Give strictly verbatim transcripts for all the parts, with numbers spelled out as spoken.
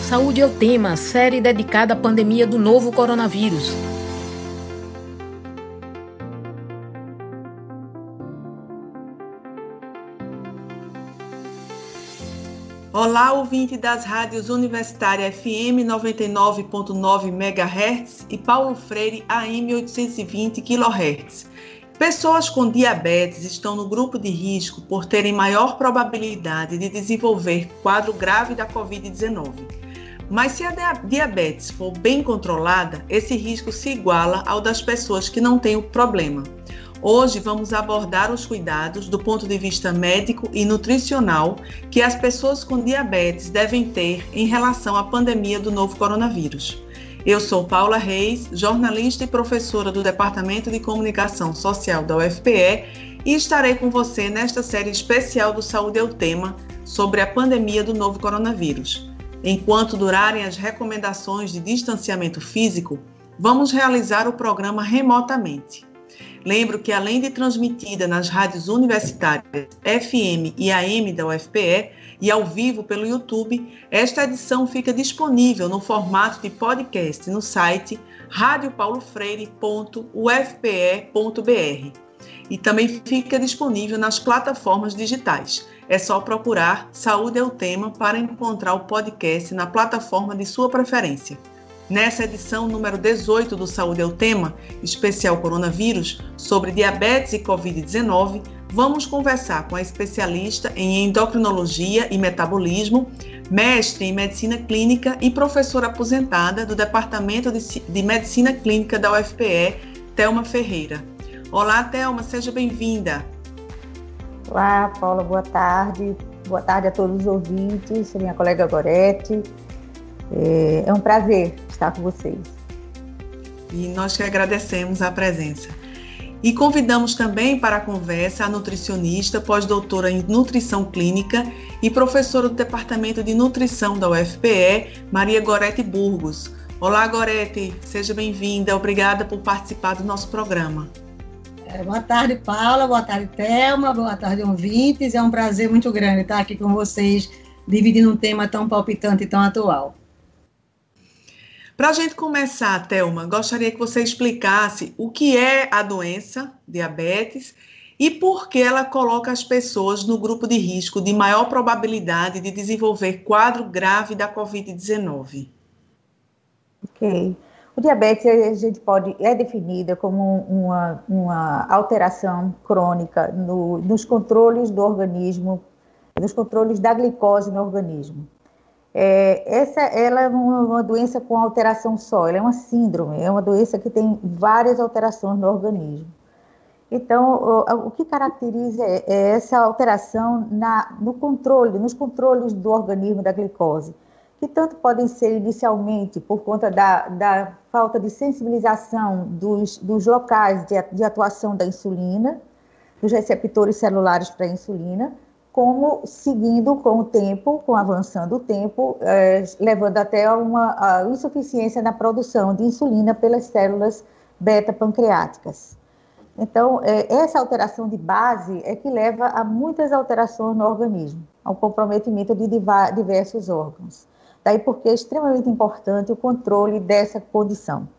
Saúde é o tema, série dedicada à pandemia do novo coronavírus. Olá, ouvinte das rádios Universitária F M noventa e nove ponto nove megahertz e Paulo Freire A M oitocentos e vinte quilohertz. Pessoas com diabetes estão no grupo de risco por terem maior probabilidade de desenvolver quadro grave da covid dezenove. Mas se a diabetes for bem controlada, esse risco se iguala ao das pessoas que não têm o problema. Hoje vamos abordar os cuidados do ponto de vista médico e nutricional que as pessoas com diabetes devem ter em relação à pandemia do novo coronavírus. Eu sou Paula Reis, jornalista e professora do Departamento de Comunicação Social da U F P E e estarei com você nesta série especial do Saúde é o Tema sobre a pandemia do novo coronavírus. Enquanto durarem as recomendações de distanciamento físico, vamos realizar o programa remotamente. Lembro que, além de transmitida nas rádios universitárias F M e A M da U F P E e ao vivo pelo YouTube, esta edição fica disponível no formato de podcast no site rádio paulo freire ponto u f p e ponto b r e também fica disponível nas plataformas digitais. É só procurar Saúde é o Tema para encontrar o podcast na plataforma de sua preferência. Nessa edição número dezoito do Saúde é o Tema, especial coronavírus, sobre diabetes e covid dezenove, vamos conversar com a especialista em endocrinologia e metabolismo, mestre em medicina clínica e professora aposentada do Departamento de Medicina Clínica da U F P E, Thelma Ferreira. Olá, Thelma, seja bem-vinda. Olá, Paula, boa tarde. Boa tarde a todos os ouvintes, minha colega Gorete. É um prazer estar com vocês. E nós que agradecemos a presença. E convidamos também para a conversa a nutricionista, pós-doutora em nutrição clínica e professora do Departamento de Nutrição da U F P E, Maria Gorete Burgos. Olá, Gorete, seja bem-vinda. Obrigada por participar do nosso programa. É, boa tarde, Paula. Boa tarde, Thelma. Boa tarde, ouvintes. É um prazer muito grande estar aqui com vocês, dividindo um tema tão palpitante e tão atual. Para a gente começar, Thelma, gostaria que você explicasse o que é a doença, diabetes, e por que ela coloca as pessoas no grupo de risco de maior probabilidade de desenvolver quadro grave da covid dezenove. Ok. O diabetes, a gente pode, é definida como uma, uma alteração crônica no, nos controles do organismo, nos controles da glicose no organismo. É, essa, ela é uma, uma doença com alteração só, ela é uma síndrome, é uma doença que tem várias alterações no organismo. Então, o, o que caracteriza é, é essa alteração na, no controle, nos controles do organismo da glicose, que tanto podem ser inicialmente por conta da, da falta de sensibilização dos, dos locais de, de atuação da insulina, dos receptores celulares para a insulina, como seguindo com o tempo, com avançando o tempo, eh, levando até a uma a insuficiência na produção de insulina pelas células beta-pancreáticas. Então, eh, essa alteração de base é que leva a muitas alterações no organismo, ao comprometimento de diversos órgãos. Daí porque é extremamente importante o controle dessa condição.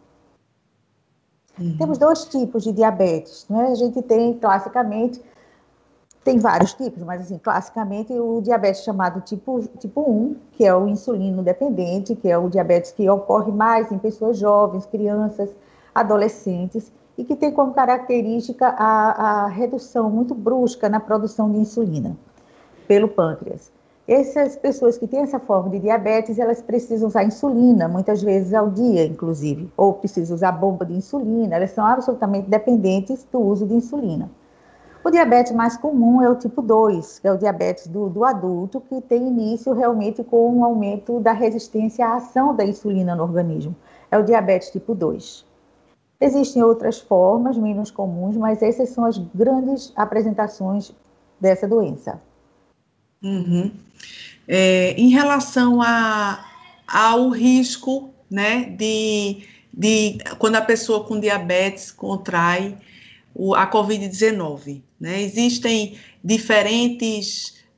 Uhum. Temos dois tipos de diabetes, né? A gente tem, classicamente, tem vários tipos, mas assim, classicamente o diabetes chamado tipo, tipo um, que é o insulino dependente, que é o diabetes que ocorre mais em pessoas jovens, crianças, adolescentes, e que tem como característica a, a redução muito brusca na produção de insulina pelo pâncreas. Essas pessoas que têm essa forma de diabetes, elas precisam usar insulina, muitas vezes ao dia, inclusive, ou precisam usar bomba de insulina, elas são absolutamente dependentes do uso de insulina. O diabetes mais comum é o tipo dois, que é o diabetes do, do adulto, que tem início realmente com um aumento da resistência à ação da insulina no organismo. É o diabetes tipo dois. Existem outras formas menos comuns, mas essas são as grandes apresentações dessa doença. Uhum. É, em relação a, ao risco, né, de, de quando a pessoa com diabetes contrai o, a covid dezenove, né, existem diferentes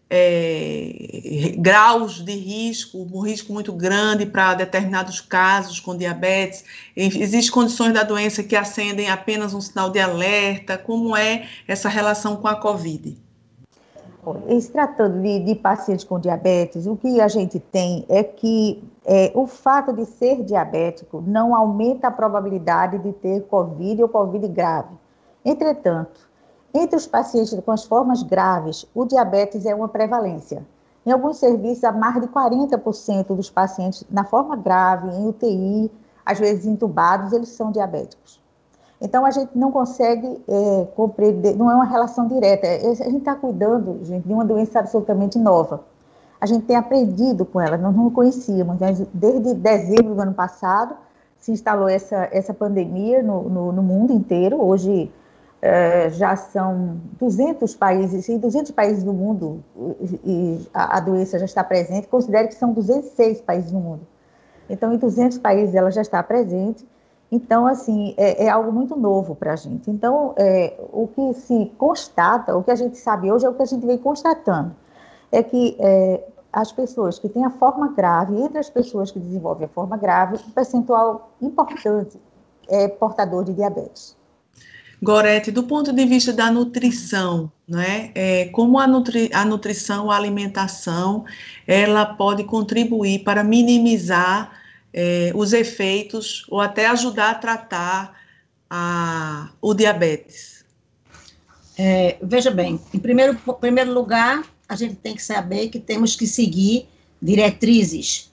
é, graus de risco, um risco muito grande para determinados casos com diabetes? Existem condições da doença que acendem apenas um sinal de alerta? Como é essa relação com a Covid? Em se tratando de, de pacientes com diabetes, o que a gente tem é que é, o fato de ser diabético não aumenta a probabilidade de ter Covid ou Covid grave. Entretanto, entre os pacientes com as formas graves, o diabetes é uma prevalência. Em alguns serviços, há mais de quarenta por cento dos pacientes na forma grave, em U T I, às vezes entubados, eles são diabéticos. Então, a gente não consegue é, compreender, não é uma relação direta. A gente está cuidando, gente, de uma doença absolutamente nova. A gente tem aprendido com ela, nós não conhecíamos. Desde dezembro do ano passado, se instalou essa, essa pandemia no, no, no mundo inteiro. Hoje, é, já são duzentos países, em duzentos países do mundo, e a, a doença já está presente. Considere que são duzentos e seis países no mundo. Então, em duzentos países ela já está presente. Então, assim, é, é algo muito novo para a gente. Então, é, o que se constata, o que a gente sabe hoje é o que a gente vem constatando, é que é, as pessoas que têm a forma grave, entre as pessoas que desenvolvem a forma grave, um percentual importante é portador de diabetes. Gorete, do ponto de vista da nutrição, né, é, como a, nutri, a nutrição, a alimentação, ela pode contribuir para minimizar É, os efeitos ou até ajudar a tratar a, o diabetes? É, veja bem, em primeiro, primeiro lugar, a gente tem que saber que temos que seguir diretrizes,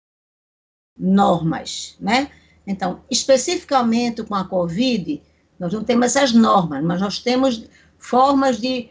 normas, né? Então, especificamente com a Covid, nós não temos essas normas, mas nós temos formas de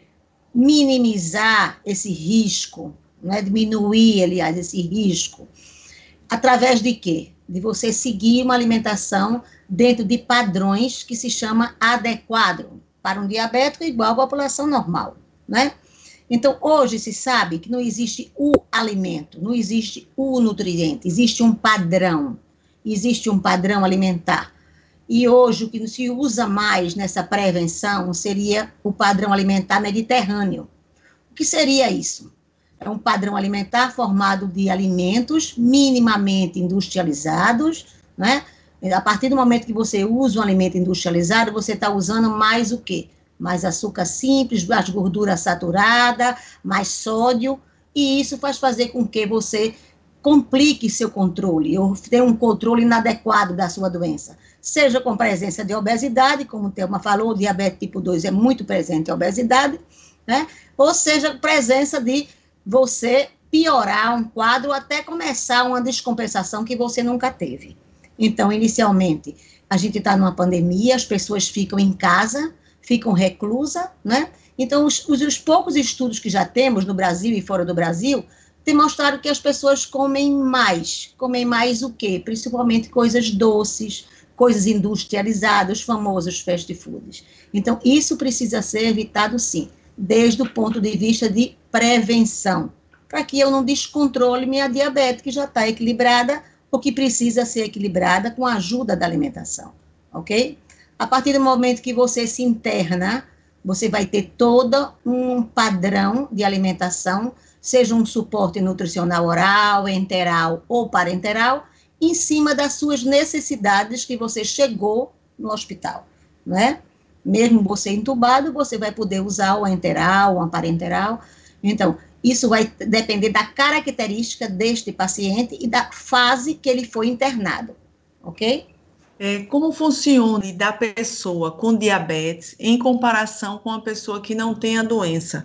minimizar esse risco, né? Diminuir, aliás, esse risco. Através de quê? De você seguir uma alimentação dentro de padrões que se chama adequado para um diabético igual à população normal, né? Então, hoje se sabe que não existe o alimento, não existe o nutriente, existe um padrão, existe um padrão alimentar. E hoje o que se usa mais nessa prevenção seria o padrão alimentar mediterrâneo. O que seria isso? É um padrão alimentar formado de alimentos minimamente industrializados, né? A partir do momento que você usa um alimento industrializado, você está usando mais o quê? Mais açúcar simples, mais gordura saturada, mais sódio, e isso faz fazer com que você complique seu controle, ou tenha um controle inadequado da sua doença. Seja com presença de obesidade, como o Thelma falou, o diabetes tipo dois é muito presente em obesidade, né? Ou seja, presença de você piorar um quadro até começar uma descompensação que você nunca teve. Então, inicialmente, a gente está numa pandemia, as pessoas ficam em casa, ficam reclusas, né? Então, os, os, os poucos estudos que já temos no Brasil e fora do Brasil, têm mostrado que as pessoas comem mais. Comem mais o quê? Principalmente coisas doces, coisas industrializadas, os famosos fast foods. Então, isso precisa ser evitado, sim, desde o ponto de vista de prevenção, para que eu não descontrole minha diabetes, que já está equilibrada, ou que precisa ser equilibrada com a ajuda da alimentação, ok? A partir do momento que você se interna, você vai ter todo um padrão de alimentação, seja um suporte nutricional oral, enteral ou parenteral, em cima das suas necessidades que você chegou no hospital, né? Mesmo você entubado, você vai poder usar o enteral, o parenteral. Então, isso vai depender da característica deste paciente e da fase que ele foi internado, ok? É, como funciona da pessoa com diabetes em comparação com a pessoa que não tem a doença?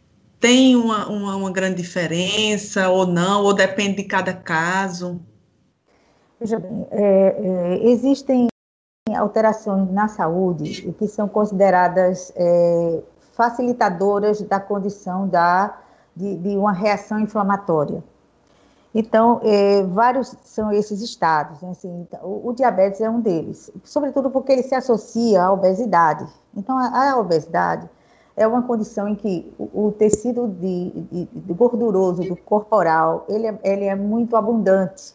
Tem uma, uma, uma grande diferença ou não? Ou depende de cada caso? Veja bem, é, é, existem alterações na saúde que são consideradas é, facilitadoras da condição da, de, de uma reação inflamatória. Então, é, vários são esses estados. Né? Assim, o, o diabetes é um deles, sobretudo porque ele se associa à obesidade. Então, a, a obesidade é uma condição em que o, o tecido de, de, de gorduroso do corporal, ele é, ele é muito abundante.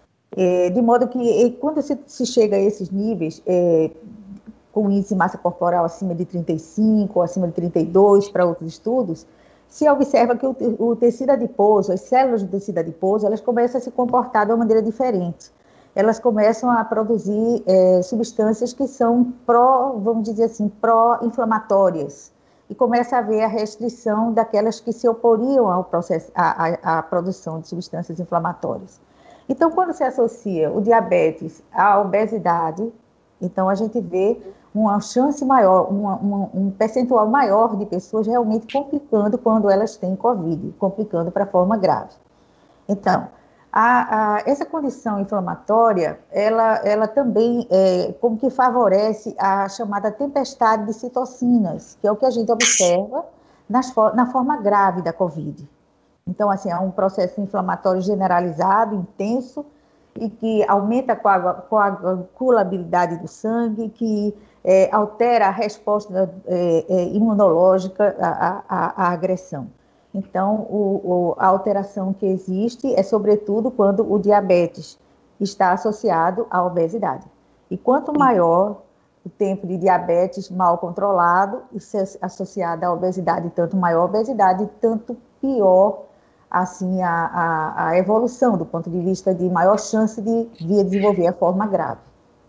É, de modo que, e, quando se, se chega a esses níveis, é, com índice de massa corporal acima de trinta e cinco, ou acima de trinta e dois, para outros estudos, se observa que o, o tecido adiposo, as células do tecido adiposo, elas começam a se comportar de uma maneira diferente. Elas começam a produzir é, substâncias que são pró, vamos dizer assim, pró-inflamatórias. E começa a haver a restrição daquelas que se oporiam ao processo, à, à, à produção de substâncias inflamatórias. Então, quando se associa o diabetes à obesidade, então a gente vê uma chance maior, uma, uma, um percentual maior de pessoas realmente complicando quando elas têm Covid, complicando para a forma grave. Então, a, a, essa condição inflamatória, ela, ela também é, como que favorece a chamada tempestade de citocinas, que é o que a gente observa nas, na forma grave da Covid. Então, assim, é um processo inflamatório generalizado, intenso, e que aumenta a coagulabilidade do sangue, que é, altera a resposta é, é, imunológica à, à, à agressão. Então, o, o, a alteração que existe é, sobretudo, quando o diabetes está associado à obesidade. E quanto maior o tempo de diabetes mal controlado, e associado à obesidade, tanto maior a obesidade, tanto pior assim, a, a, a evolução, do ponto de vista de maior chance de vir a desenvolver a forma grave.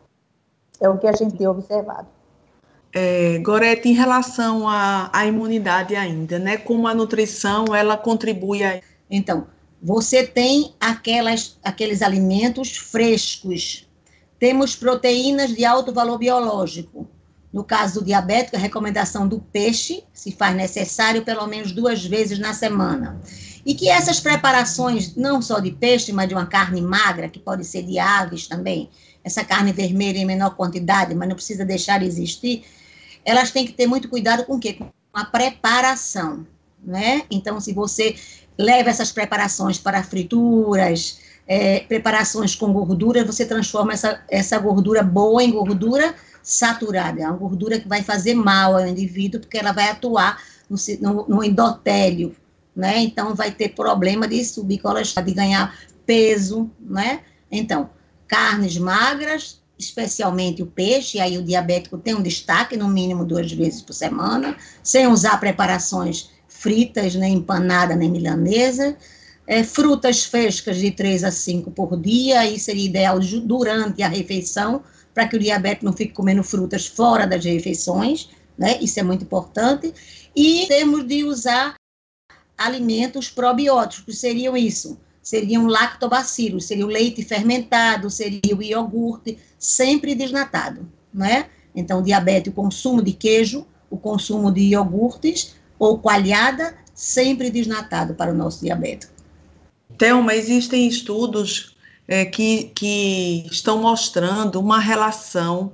É o que a gente tem observado. É, Gorete, em relação à, à imunidade ainda, né? Como a nutrição, ela contribui a... Então, você tem aquelas, aqueles alimentos frescos. Temos proteínas de alto valor biológico. No caso do diabético, a recomendação do peixe, se faz necessário pelo menos duas vezes na semana. E que essas preparações, não só de peixe, mas de uma carne magra, que pode ser de aves também, essa carne vermelha em menor quantidade, mas não precisa deixar de existir, elas têm que ter muito cuidado com o quê? Com a preparação, né? Então, se você leva essas preparações para frituras, é, preparações com gordura, você transforma essa, essa gordura boa em gordura saturada. É uma gordura que vai fazer mal ao indivíduo, porque ela vai atuar no, no, no endotélio, né? Então, vai ter problema de subir colesterol, de ganhar peso, né? Então, carnes magras, especialmente o peixe, e aí o diabético tem um destaque, no mínimo duas vezes por semana, sem usar preparações fritas, nem empanada, nem milanesa, é, frutas frescas de três a cinco por dia, aí seria ideal durante a refeição, para que o diabético não fique comendo frutas fora das refeições, né? Isso é muito importante, e temos de usar alimentos probióticos, que seriam isso, seriam lactobacilos, seria o leite fermentado, seria o iogurte, sempre desnatado, né? Então, o diabetes, o consumo de queijo, o consumo de iogurtes ou coalhada, sempre desnatado para o nosso diabético. Thelma, existem estudos é, que, que estão mostrando uma relação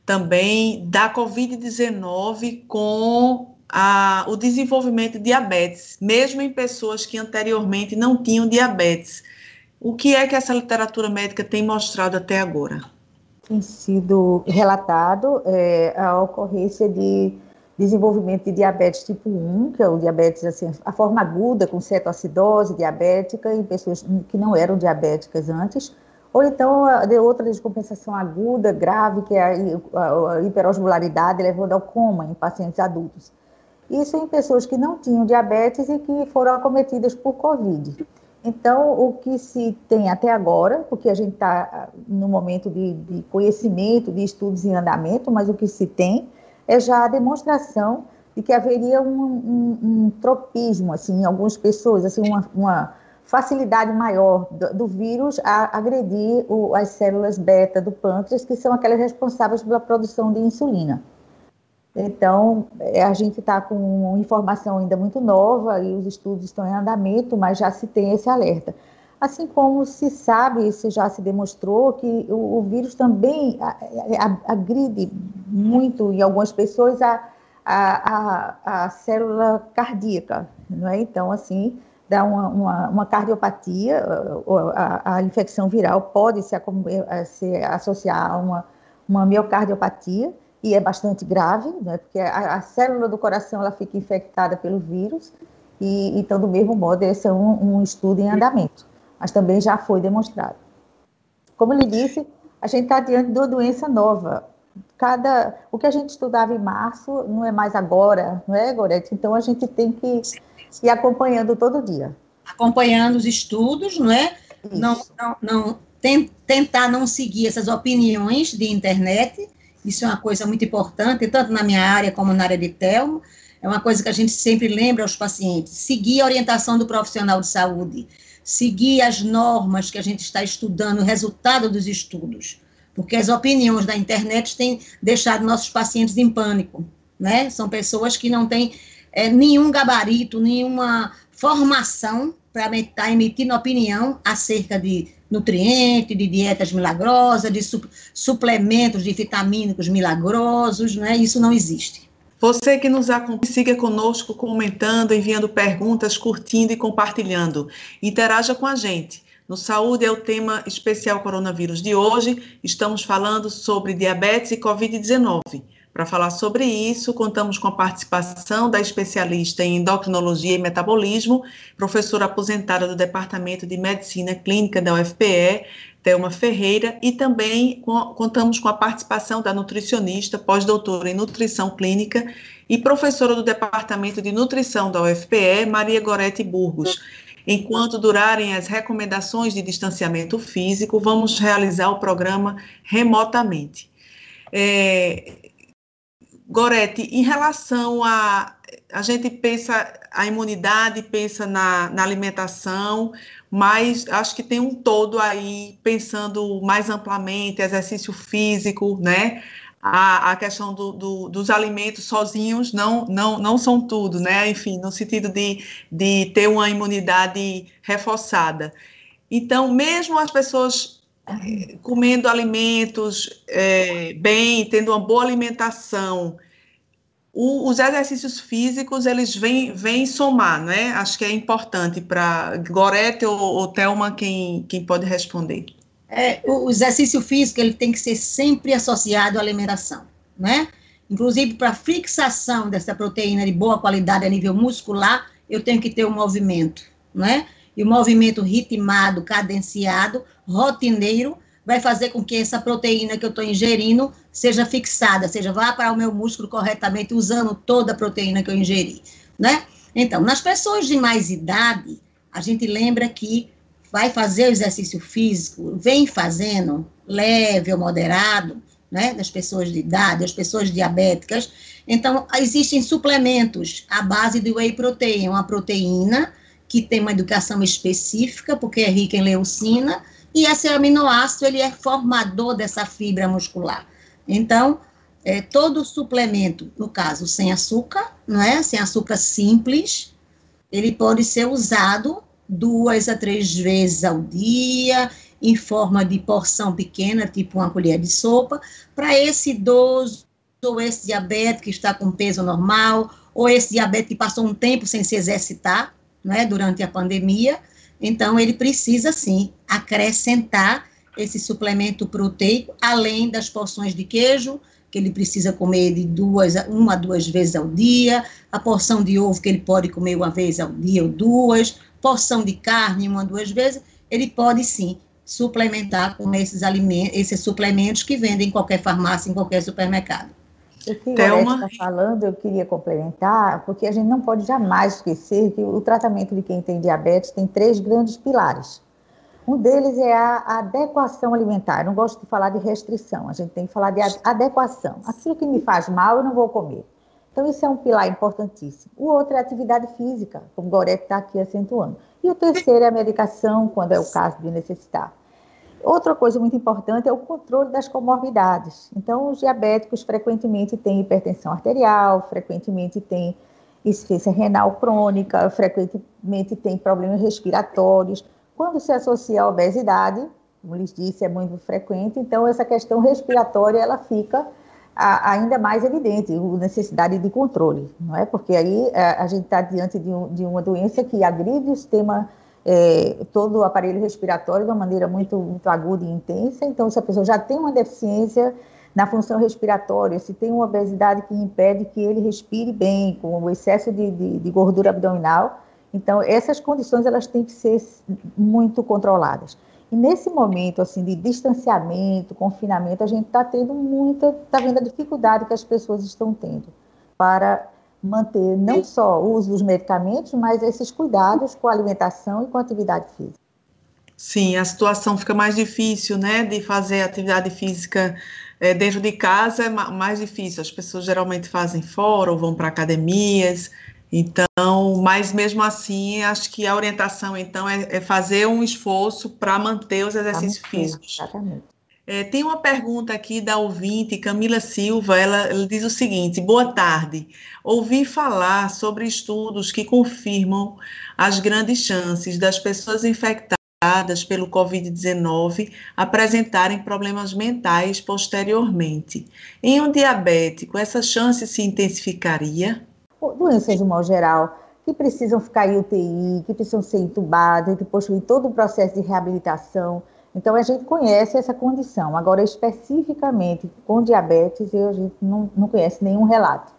também da covid dezenove com a, o desenvolvimento de diabetes, mesmo em pessoas que anteriormente não tinham diabetes. O que é que essa literatura médica tem mostrado até agora? Tem sido relatado é, a ocorrência de desenvolvimento de diabetes tipo um, que é o diabetes, assim, a forma aguda, com cetoacidose diabética, em pessoas que não eram diabéticas antes, ou então de outra descompensação aguda, grave, que é a, a hiperosmolaridade, levando ao coma em pacientes adultos. Isso em pessoas que não tinham diabetes e que foram acometidas por Covid. Então, o que se tem até agora, porque a gente está no momento de, de conhecimento, de estudos em andamento, mas o que se tem é já a demonstração de que haveria um, um, um tropismo, assim, em algumas pessoas, assim, uma, uma facilidade maior do, do vírus a agredir o, as células beta do pâncreas, que são aquelas responsáveis pela produção de insulina. Então, a gente está com informação ainda muito nova e os estudos estão em andamento, mas já se tem esse alerta. Assim como se sabe, isso já se demonstrou, que o, o vírus também agride muito em algumas pessoas a, a, a, a célula cardíaca, não é? Então, assim, dá uma, uma, uma cardiopatia, a, a infecção viral pode se, se associar a uma, uma miocardiopatia, e é bastante grave, né, porque a, a célula do coração ela fica infectada pelo vírus, e então, do mesmo modo, esse é um, um estudo em andamento, mas também já foi demonstrado. Como ele disse, a gente está diante de uma doença nova. Cada, o que a gente estudava em março não é mais agora, não é, Gorete? Então, a gente tem que E acompanhando todo dia. Acompanhando os estudos, não é? Não, não, não tem, tentar não seguir essas opiniões de internet, isso é uma coisa muito importante, tanto na minha área como na área de Telmo, é uma coisa que a gente sempre lembra aos pacientes, seguir a orientação do profissional de saúde, seguir as normas que a gente está estudando, o resultado dos estudos, porque as opiniões da internet têm deixado nossos pacientes em pânico, né? São pessoas que não têm é, nenhum gabarito, nenhuma formação para estar emitindo opinião acerca de nutrientes, de dietas milagrosas, de su suplementos de vitamínicos milagrosos, né? Isso não existe. Você que nos acompanha, siga conosco comentando, enviando perguntas, curtindo e compartilhando. Interaja com a gente. No Saúde é o tema especial coronavírus de hoje. Estamos falando sobre diabetes e covid dezenove. Para falar sobre isso, contamos com a participação da especialista em endocrinologia e metabolismo, professora aposentada do Departamento de Medicina Clínica da U F P E, Thelma Ferreira, e também com, contamos com a participação da nutricionista, pós-doutora em nutrição clínica e professora do Departamento de Nutrição da U F P E, Maria Gorete Burgos. Enquanto durarem as recomendações de distanciamento físico, vamos realizar o programa remotamente. É, Gorete, em relação a... A gente pensa a imunidade, pensa na, na alimentação, mas acho que tem um todo aí, pensando mais amplamente, exercício físico, né? A, a questão do, do, dos alimentos sozinhos não, não, não são tudo, né? Enfim, no sentido de, de ter uma imunidade reforçada. Então, mesmo as pessoas comendo alimentos é, bem, tendo uma boa alimentação, O, os exercícios físicos, eles vêm, vêm somar, né? Acho que é importante para Gorete ou, ou Thelma, quem, quem pode responder. É, o, o exercício físico, ele tem que ser sempre associado à alimentação, né? Inclusive, para fixação dessa proteína de boa qualidade a nível muscular, eu tenho que ter um movimento, né? E o movimento ritmado, cadenciado, rotineiro, vai fazer com que essa proteína que eu estou ingerindo seja fixada, seja, vá para o meu músculo corretamente, usando toda a proteína que eu ingeri, né? Então, nas pessoas de mais idade, a gente lembra que vai fazer o exercício físico, vem fazendo, leve ou moderado, né? Das pessoas de idade, as pessoas diabéticas. Então, existem suplementos à base de whey protein, uma proteína que tem uma educação específica, porque é rica em leucina, e esse aminoácido, ele é formador dessa fibra muscular. Então, é, todo suplemento, no caso, sem açúcar, não é? Sem açúcar simples, ele pode ser usado duas a três vezes ao dia, em forma de porção pequena, tipo uma colher de sopa, para esse idoso, ou esse diabético que está com peso normal, ou esse diabético que passou um tempo sem se exercitar, não é? Durante a pandemia. Então, ele precisa, sim, acrescentar esse suplemento proteico, além das porções de queijo, que ele precisa comer de duas, uma a duas vezes ao dia, a porção de ovo que ele pode comer uma vez ao dia ou duas, porção de carne uma, duas vezes, ele pode, sim, suplementar com esses alimentos, esses suplementos que vendem em qualquer farmácia, em qualquer supermercado. O que o Gorete está falando, eu queria complementar, porque a gente não pode jamais esquecer que o tratamento de quem tem diabetes tem três grandes pilares. Um deles é a adequação alimentar. Eu não gosto de falar de restrição, a gente tem que falar de adequação. Aquilo que me faz mal, eu não vou comer. Então, isso é um pilar importantíssimo. O outro é a atividade física, como o Gorete está aqui acentuando. E o terceiro é a medicação, quando é o caso de necessitar. Outra coisa muito importante é o controle das comorbidades. Então, os diabéticos frequentemente têm hipertensão arterial, frequentemente têm insuficiência renal crônica, frequentemente têm problemas respiratórios. Quando se associa à obesidade, como lhes disse, é muito frequente, então essa questão respiratória ela fica a, ainda mais evidente, a necessidade de controle, não é? Porque aí a, a gente está diante de, um, de uma doença que agride o sistema É, todo o aparelho respiratório de uma maneira muito, muito aguda e intensa. Então, se a pessoa já tem uma deficiência na função respiratória, se tem uma obesidade que impede que ele respire bem, com o excesso de, de, de gordura abdominal, então essas condições elas têm que ser muito controladas. E nesse momento assim, de distanciamento, confinamento, a gente está tendo muita, está vendo a dificuldade que as pessoas estão tendo para manter não só o uso dos medicamentos, mas esses cuidados com a alimentação e com a atividade física. Sim, a situação fica mais difícil, né, de fazer atividade física é, dentro de casa é mais difícil. As pessoas geralmente fazem fora ou vão para academias, então, mas mesmo assim, acho que a orientação, então, é, é fazer um esforço para manter os exercícios manter, físicos. Exatamente. É, tem uma pergunta aqui da ouvinte, Camila Silva, ela, ela diz o seguinte: boa tarde, ouvi falar sobre estudos que confirmam as grandes chances das pessoas infectadas pelo covid dezenove apresentarem problemas mentais posteriormente. Em um diabético, essa chance se intensificaria? Doenças de modo geral, que precisam ficar em U T I, que precisam ser entubadas, que possuem todo o processo de reabilitação. Então, a gente conhece essa condição. Agora, especificamente com diabetes, a gente não, não conhece nenhum relato.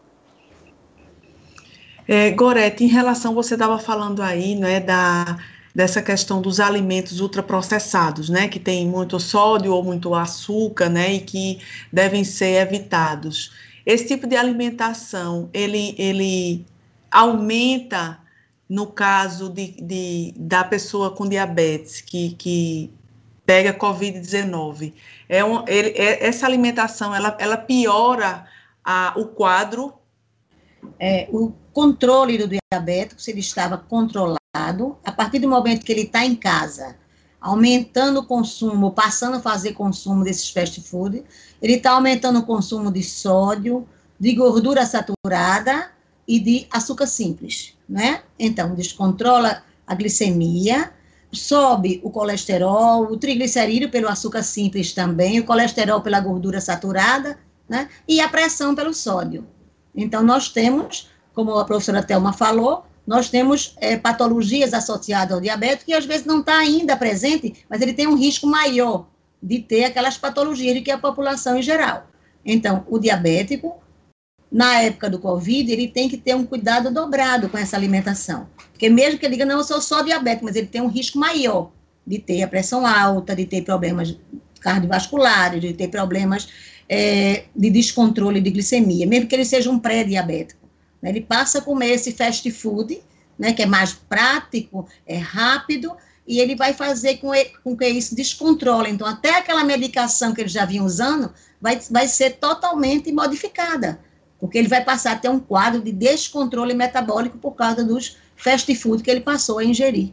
É, Gorete, em relação, você estava falando aí, né, da, dessa questão dos alimentos ultraprocessados, né, que tem muito sódio ou muito açúcar, né, e que devem ser evitados. Esse tipo de alimentação, ele, ele aumenta, no caso de, de, da pessoa com diabetes, que, que pega covid dezenove. É um, ele, é, essa alimentação, ela, ela piora a, o quadro. É, o controle do diabético, se ele estava controlado, a partir do momento que ele está em casa, aumentando o consumo, passando a fazer consumo desses fast food, ele está aumentando o consumo de sódio, de gordura saturada e de açúcar simples, né? Então, descontrola a glicemia, sobe o colesterol, o triglicerídeo pelo açúcar simples também, o colesterol pela gordura saturada, né? E a pressão pelo sódio. Então, nós temos, como a professora Thelma falou, nós temos é, patologias associadas ao diabetes que às vezes não está ainda presente, mas ele tem um risco maior de ter aquelas patologias do que a população em geral. Então, o diabético, na época do Covid, ele tem que ter um cuidado dobrado com essa alimentação. Porque mesmo que ele diga, não, eu sou só diabético, mas ele tem um risco maior de ter a pressão alta, de ter problemas cardiovasculares, de ter problemas é, de descontrole de glicemia, mesmo que ele seja um pré-diabético. Né? Ele passa a comer esse fast food, né, que é mais prático, é rápido, e ele vai fazer com, ele, com que isso descontrole. Então, até aquela medicação que ele já vinha usando vai, vai ser totalmente modificada, porque ele vai passar a ter um quadro de descontrole metabólico por causa dos fast food que ele passou a ingerir.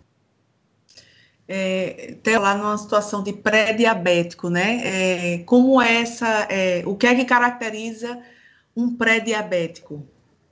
É, até lá numa situação de pré-diabético, né? É, como é essa, é, o que é que caracteriza um pré-diabético?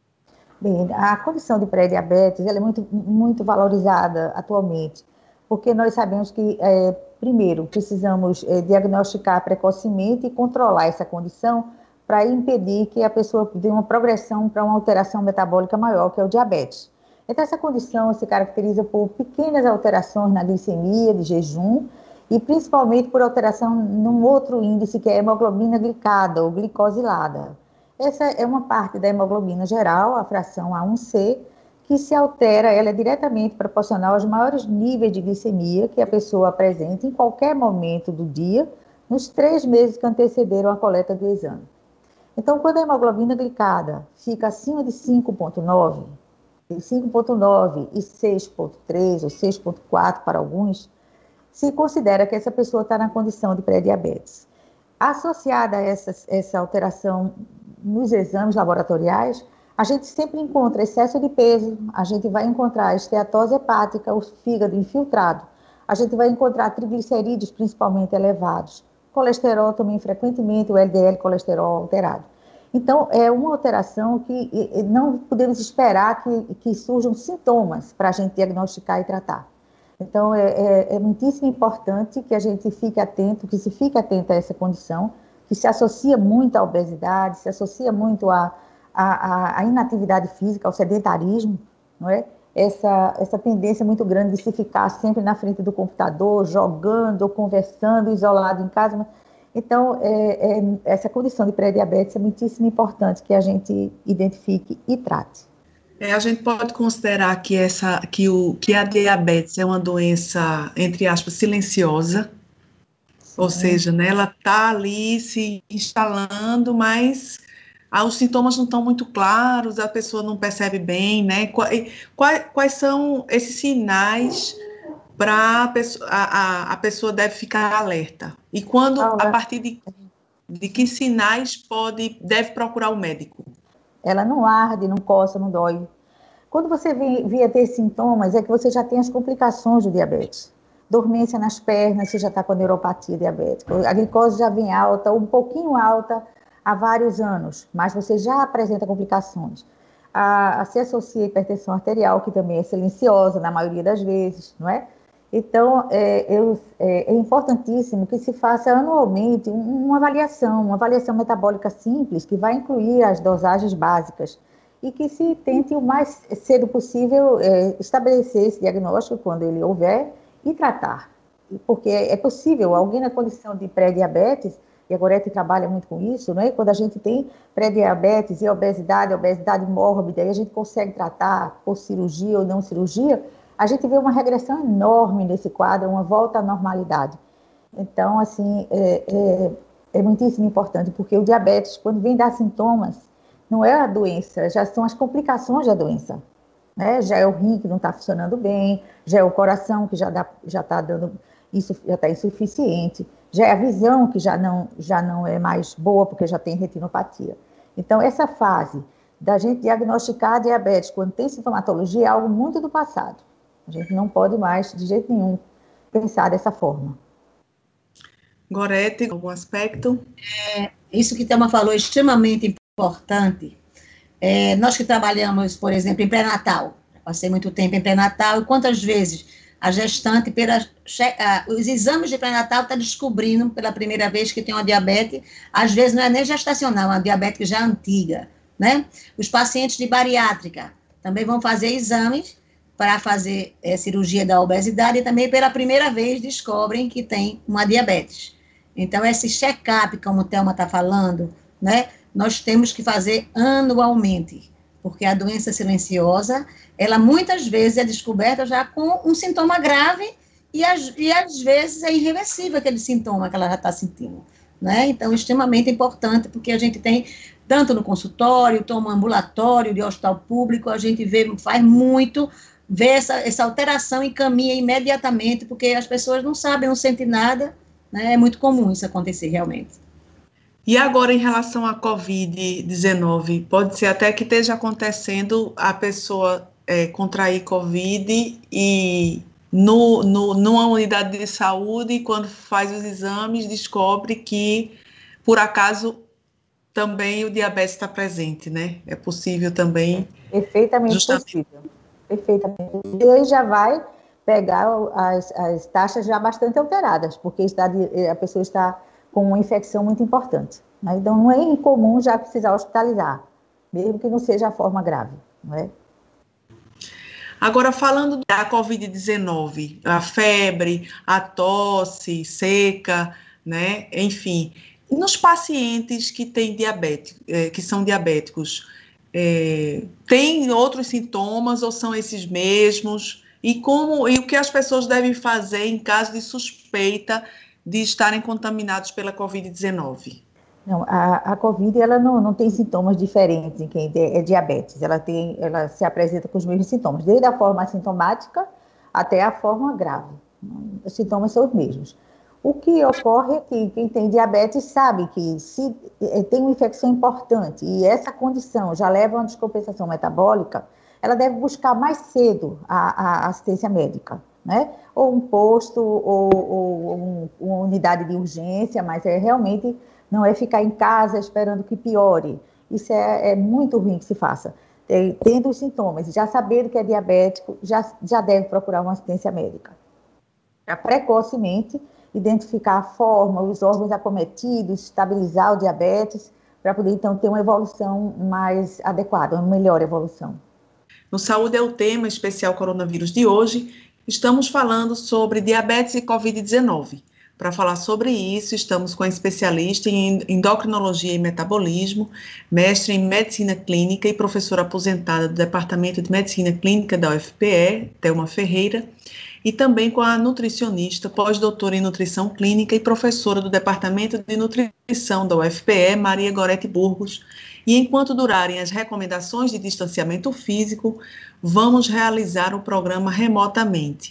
Bem, a condição de pré-diabetes ela é muito, muito valorizada atualmente, porque nós sabemos que, é, primeiro, precisamos é, diagnosticar precocemente e controlar essa condição para impedir que a pessoa tenha uma progressão para uma alteração metabólica maior, que é o diabetes. Então, essa condição se caracteriza por pequenas alterações na glicemia, de jejum, e principalmente por alteração num outro índice, que é a hemoglobina glicada, ou glicosilada. Essa é uma parte da hemoglobina geral, a fração A um C, que se altera, ela é diretamente proporcional aos maiores níveis de glicemia que a pessoa apresenta em qualquer momento do dia, nos três meses que antecederam a coleta do exame. Então, quando a hemoglobina glicada fica acima de cinco vírgula nove, cinco vírgula nove e seis vírgula três ou seis vírgula quatro para alguns, se considera que essa pessoa está na condição de pré-diabetes. Associada a essa, essa alteração nos exames laboratoriais, a gente sempre encontra excesso de peso, a gente vai encontrar esteatose hepática, o fígado infiltrado, a gente vai encontrar triglicerídeos principalmente elevados, colesterol também frequentemente, o L D L colesterol alterado. Então, é uma alteração que não podemos esperar que, que surjam sintomas para a gente diagnosticar e tratar. Então, é, é, é muitíssimo importante que a gente fique atento, que se fique atento a essa condição, que se associa muito à obesidade, se associa muito à, à, à inatividade física, ao sedentarismo, não é? Essa, essa tendência muito grande de se ficar sempre na frente do computador, jogando ou conversando, isolado em casa. Então, é, é, essa condição de pré-diabetes é muitíssimo importante que a gente identifique e trate. É, a gente pode considerar que, essa, que, o, que a diabetes é uma doença, entre aspas, silenciosa, sim. Ou seja, né, ela está ali se instalando, mas ah, os sintomas não estão muito claros, a pessoa não percebe bem, né? Quais, quais, quais são esses sinais para a pessoa, a, a pessoa deve ficar alerta? E quando, a partir de, de que sinais pode, deve procurar o médico? Ela não arde, não coça, não dói. Quando você via ter sintomas, é que você já tem as complicações do diabetes. Dormência nas pernas, você já está com a neuropatia diabética. A glicose já vem alta, um pouquinho alta, há vários anos, mas você já apresenta complicações. A, a se associa à hipertensão arterial, que também é silenciosa na maioria das vezes, não é? Então, é, eu, é, é importantíssimo que se faça anualmente uma avaliação, uma avaliação metabólica simples, que vai incluir as dosagens básicas, e que se tente o mais cedo possível é, estabelecer esse diagnóstico, quando ele houver, e tratar. Porque é possível, alguém na condição de pré-diabetes, e a Gorete trabalha muito com isso, né? Quando a gente tem pré-diabetes e obesidade, obesidade mórbida, e a gente consegue tratar por cirurgia ou não cirurgia, a gente vê uma regressão enorme nesse quadro, uma volta à normalidade. Então, assim, é, é, é muitíssimo importante, porque o diabetes, quando vem dar sintomas, não é a doença, já são as complicações da doença, né? Já é o rim que não está funcionando bem, já é o coração que já está dando, isso já está insuficiente, já é a visão que já não, já não é mais boa, porque já tem retinopatia. Então, essa fase da gente diagnosticar a diabetes quando tem sintomatologia é algo muito do passado. A gente não pode mais, de jeito nenhum, pensar dessa forma. Gorete, algum aspecto? É, isso que a Thelma falou é extremamente importante. É, nós que trabalhamos, por exemplo, em pré-natal, passei muito tempo em pré-natal, e quantas vezes a gestante, pela, os exames de pré-natal, está descobrindo pela primeira vez que tem uma diabetes, às vezes não é nem gestacional, é uma diabetes já antiga, né? Os pacientes de bariátrica também vão fazer exames para fazer é, cirurgia da obesidade, e também pela primeira vez descobrem que tem uma diabetes. Então, esse check-up, como o Thelma está falando, né, nós temos que fazer anualmente, porque a doença silenciosa, ela muitas vezes é descoberta já com um sintoma grave, e, as, e às vezes é irreversível aquele sintoma que ela já está sentindo, né? Então, extremamente importante, porque a gente tem, tanto no consultório, toma ambulatório, de hospital público, a gente vê, faz muito, vê essa, essa alteração e caminha imediatamente, porque as pessoas não sabem, não sentem nada, né? É muito comum isso acontecer realmente. E agora, em relação à covid dezenove, pode ser até que esteja acontecendo a pessoa é, contrair Covid e no, no, numa unidade de saúde, quando faz os exames, descobre que, por acaso, também o diabetes está presente, né? É possível também. Perfeitamente justamente... possível. Perfeitamente. E aí já vai pegar as, as taxas já bastante alteradas, porque está de, a pessoa está com uma infecção muito importante. Né? Então, não é incomum já precisar hospitalizar, mesmo que não seja a forma grave, não é? Agora, falando da covid dezenove, a febre, a tosse seca, né? Enfim, nos pacientes que têm diabetes, que são diabéticos, é, tem outros sintomas ou são esses mesmos? E, como, e o que as pessoas devem fazer em caso de suspeita de estarem contaminados pela covid dezenove? Não, a, a Covid ela não, não tem sintomas diferentes em quem é diabetes, ela, tem, ela se apresenta com os mesmos sintomas, desde a forma assintomática até a forma grave. Os sintomas são os mesmos. O que ocorre é que quem tem diabetes sabe que se tem uma infecção importante e essa condição já leva a uma descompensação metabólica, ela deve buscar mais cedo a, a assistência médica, né? Ou um posto, ou, ou um, uma unidade de urgência, mas é realmente... não é ficar em casa esperando que piore. Isso é, é muito ruim que se faça. É, tendo os sintomas, já sabendo que é diabético, já, já deve procurar uma assistência médica. Já precocemente identificar a forma, os órgãos acometidos, estabilizar o diabetes, para poder, então, ter uma evolução mais adequada, uma melhor evolução. No Saúde é o tema especial coronavírus de hoje. Estamos falando sobre diabetes e covid dezenove. Para falar sobre isso, estamos com a especialista em endocrinologia e metabolismo, mestre em medicina clínica e professora aposentada do Departamento de Medicina Clínica da U F P E, Thelma Ferreira, e também com a nutricionista, pós-doutora em nutrição clínica e professora do Departamento de Nutrição da U F P E, Maria Gorete Burgos. E enquanto durarem as recomendações de distanciamento físico, vamos realizar o programa remotamente.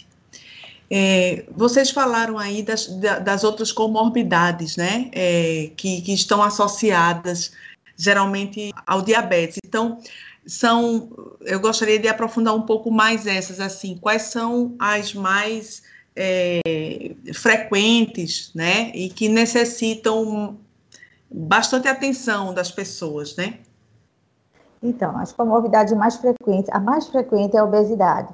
É, vocês falaram aí das, das outras comorbidades, né, é, que, que estão associadas geralmente ao diabetes. Então, são, eu gostaria de aprofundar um pouco mais essas, assim, quais são as mais é, frequentes, né, e que necessitam bastante atenção das pessoas, né? Então, as comorbidades mais frequentes, a mais frequente é a obesidade.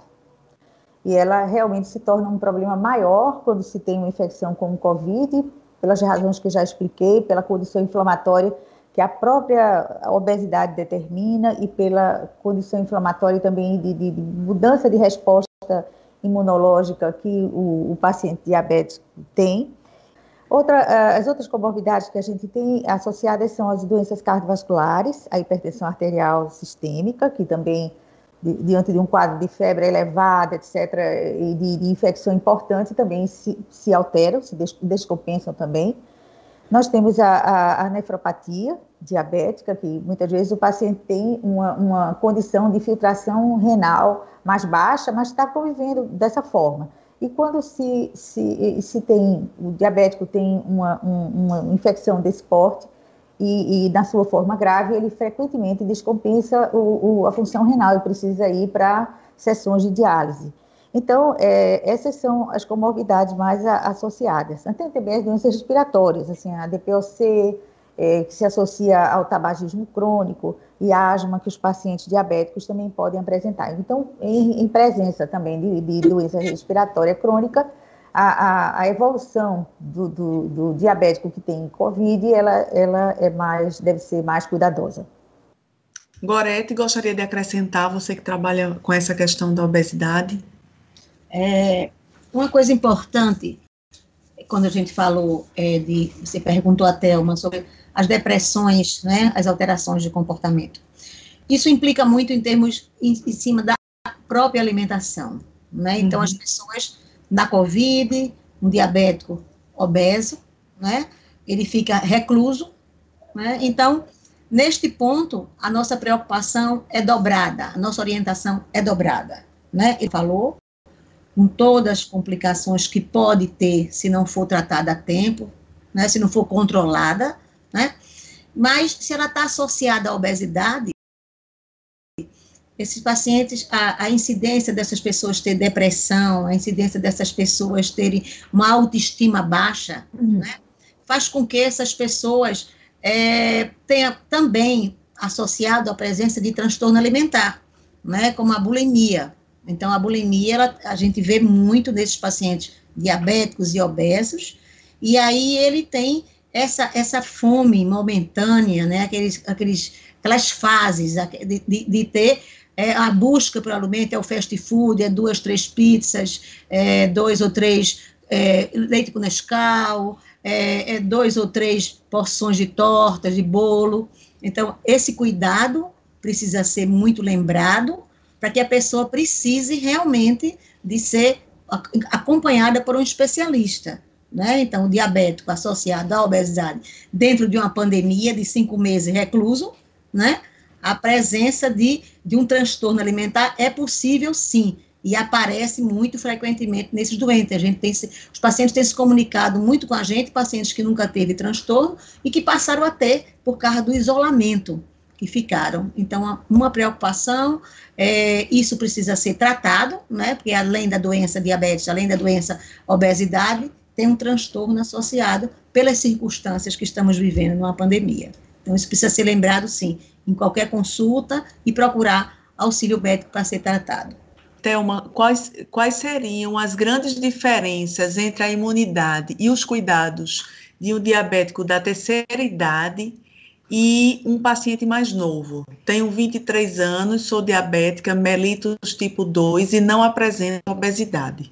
E ela realmente se torna um problema maior quando se tem uma infecção como o Covid, pelas razões que já expliquei, pela condição inflamatória que a própria obesidade determina e pela condição inflamatória também de, de, de mudança de resposta imunológica que o, o paciente diabético tem. Outra, as outras comorbidades que a gente tem associadas são as doenças cardiovasculares, a hipertensão arterial sistêmica, que também, diante de um quadro de febre elevada, etcétera, e de, de infecção importante, também se, se alteram, se descompensam também. Nós temos a, a, a nefropatia diabética, que muitas vezes o paciente tem uma, uma condição de filtração renal mais baixa, mas está convivendo dessa forma. E quando se, se, se tem, o diabético tem uma, uma infecção desse porte, e, e na sua forma grave, ele frequentemente descompensa o, o, a função renal e precisa ir para sessões de diálise. Então, é, essas são as comorbidades mais a, associadas. Tem também as doenças respiratórias, assim, a D P O C, é, que se associa ao tabagismo crônico, e a asma, que os pacientes diabéticos também podem apresentar. Então, em, em presença também de, de doença respiratória crônica, a, a, a evolução do, do, do diabético que tem Covid, ela, ela é mais, deve ser mais cuidadosa. Gorete, gostaria de acrescentar, você que trabalha com essa questão da obesidade. É, uma coisa importante, quando a gente falou é, de, você perguntou a Thelma sobre as depressões, né, as alterações de comportamento. Isso implica muito em termos, em, em cima da própria alimentação, né, então uhum. As pessoas, na Covid, um diabético obeso, né, ele fica recluso, né, então, neste ponto, a nossa preocupação é dobrada, a nossa orientação é dobrada, né, ele falou, com todas as complicações que pode ter se não for tratada a tempo, né, se não for controlada, né, mas se ela está associada à obesidade, esses pacientes, a, a incidência dessas pessoas ter depressão, a incidência dessas pessoas terem uma autoestima baixa, uhum. né, faz com que essas pessoas é, tenham também associado a presença de transtorno alimentar, né, como a bulimia. Então, a bulimia, ela, a gente vê muito nesses pacientes diabéticos e obesos, e aí ele tem essa, essa fome momentânea, né, aqueles, aqueles, aquelas fases de, de, de ter é, a busca por alimento, é o fast food, é duas, três pizzas, é, dois ou três é, leite com Nescau, é, é dois ou três porções de tortas, de bolo. Então, esse cuidado precisa ser muito lembrado, para que a pessoa precise realmente de ser acompanhada por um especialista, né? Então, o diabético associado à obesidade, dentro de uma pandemia de cinco meses recluso, né? A presença de, de um transtorno alimentar é possível, sim, e aparece muito frequentemente nesses doentes. A gente tem, os pacientes têm se comunicado muito com a gente, pacientes que nunca teve transtorno e que passaram a ter por causa do isolamento que ficaram. Então, uma preocupação, é, isso precisa ser tratado, né, porque além da doença diabetes, além da doença obesidade, tem um transtorno associado pelas circunstâncias que estamos vivendo numa pandemia. Então, isso precisa ser lembrado, sim, em qualquer consulta e procurar auxílio médico para ser tratado. Thelma, quais, quais seriam as grandes diferenças entre a imunidade e os cuidados de um diabético da terceira idade e um paciente mais novo? Tenho vinte e três anos, sou diabética, mellitus tipo dois e não apresento obesidade.